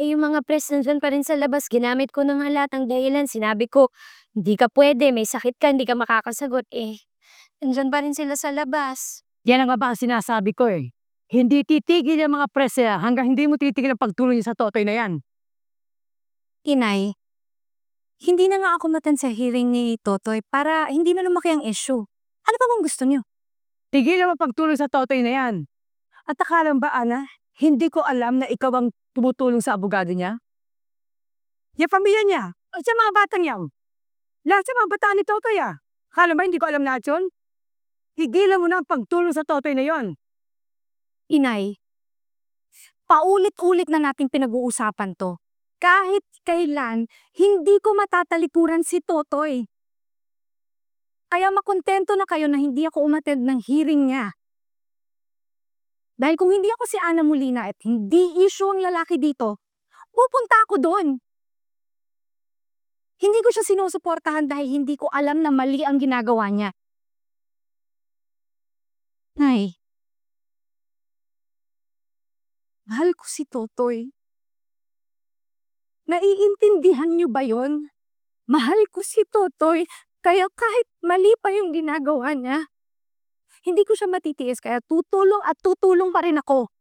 Yung mga press nandiyan pa rin sa labas, ginamit ko na nga lahat ng dahilan. Sinabi ko, "Hindi ka puwede, may sakit ka, hindi ka makakasagot." Nandiyan pa rin sila sa labas. Yan ang nga ba ang sinasabi ko eh. Hindi titigil yung mga press hanggang hindi mo titigil ang pagtulong niyo sa totoy na yan. Inay, hindi na nga ako umattend sa hearing ni Totoy para hindi na lumaki ang issue. Ano pa bang gusto niyo? Tigilan mo ang pagtulong sa totoy na yan. At akala mo ba, Ana, hindi ko alam na ikaw ang tumutulong sa abogado niya? Yung pamilya niya, at sa mga batang yan. Lahat sa mga bataan ni Totoy Akala ba hindi ko alam lahat yun? Tigilan mo na ang pagtulong sa totoy na yon. Inay, paulit-ulit na nating pinag-uusapan to. Kahit kailan, hindi ko matatalikuran si Totoy. Kaya makontento na kayo na hindi ako umattend ng hearing niya. Dahil kung hindi ako si Ana Molina at hindi issue ang lalaki dito, pupunta ako doon. Hindi ko siya sinusuportahan dahil hindi ko alam na mali ang ginagawa niya. Nay, mahal ko si Totoy. Naiintindihan niyo ba yon? Mahal ko si Totoy, kaya kahit mali pa yung ginagawa niya, hindi ko siya matitiis kaya tutulong at tutulong pa rin ako.